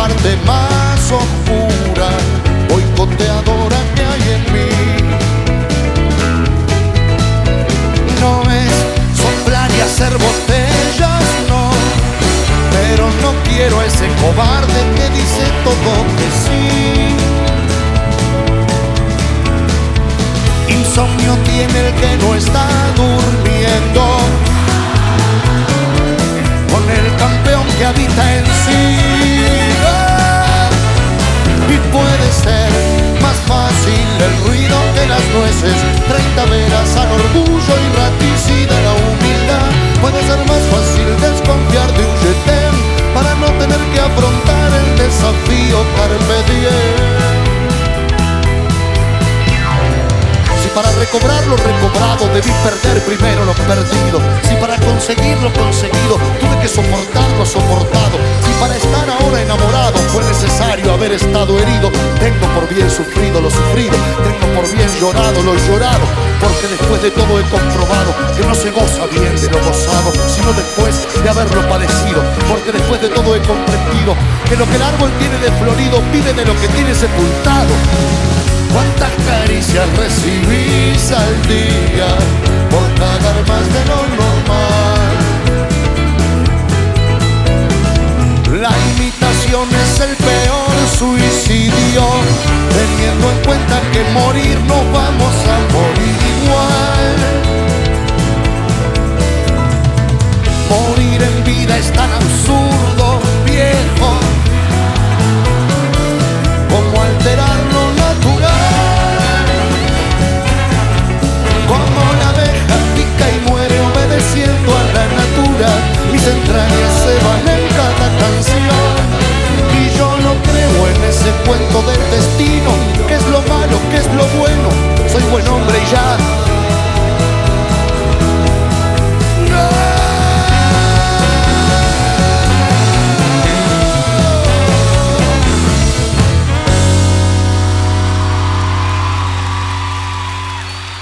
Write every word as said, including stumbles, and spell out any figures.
parte más oscura, boicoteadora que hay en mí. No es soplar y hacer botellas, no, pero no quiero a ese cobarde que dice todo que sí. Insomnio tiene el que no está durmiendo, con el campeón que habita en sí. Y puede ser más fácil el ruido que las nueces, treinta veras al orgullo y raticida la humildad. Puede ser más fácil desconfiar de un jetén para no tener que afrontar el desafío carpe diem. Si para recobrar lo recobrado debí perder primero lo perdido, si para conseguir lo conseguido tuve que soportar lo soportado, si para estar ahora enamorado fue necesario haber estado herido, tengo por bien sufrido lo sufrido, tengo por bien llorado lo llorado, porque después de todo he comprobado que no se goza bien de lo gozado, sino después de haberlo padecido, porque después de todo he comprendido que lo que el árbol tiene de florido vive de lo que tiene sepultado. ¿Cuántas caricias recibís al día por cagar más de lo normal? La imitación es el peor suicidio, teniendo en cuenta que morir no vamos a morir igual. Morir en vida es tan absurdo